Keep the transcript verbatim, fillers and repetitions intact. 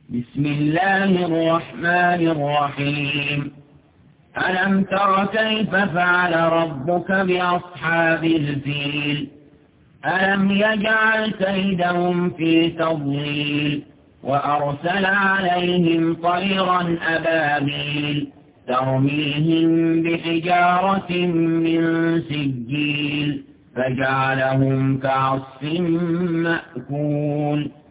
بسم الله الرحمن الرحيم ألم تر كيف فعل ربك بأصحاب الفيل ألم يجعل كيدهم في تضليل وأرسل عليهم طيرا أبابيل ترميهم بحجارة من سجيل فجعلهم كعصف مأكول